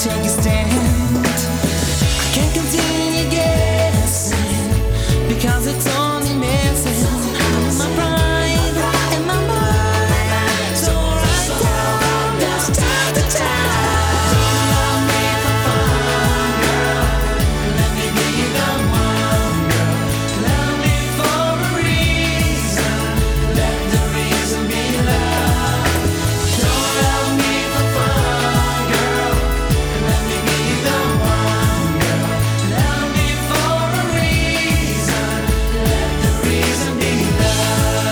take a stand. I can't continue guessing because it's only messing with my pride and my mind. So right down, just time to time. Don't love me for fun, girl. Let me be the one, girl. Love me for a reason. Let the reason be love. Don't love me for fun, girl. Let me be the one, girl. Love me for a reason. Let the reason be love.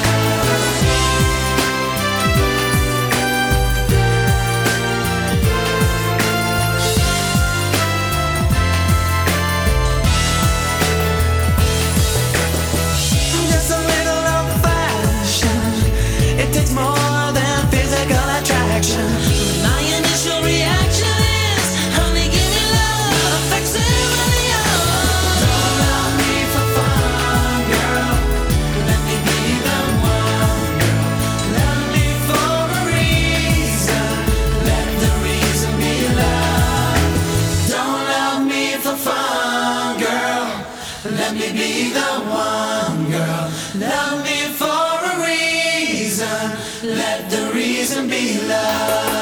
Just a little old fashioned. It takes more than physical attraction. My initial reaction is, honey, give me love, facsimile. Don't love me for fun, girl. Let me be the one, girl. Love me for a reason. Let the reason be love. Don't love me for fun, girl. Let me be the one, girl. Love me for a reason. Let the reason be love.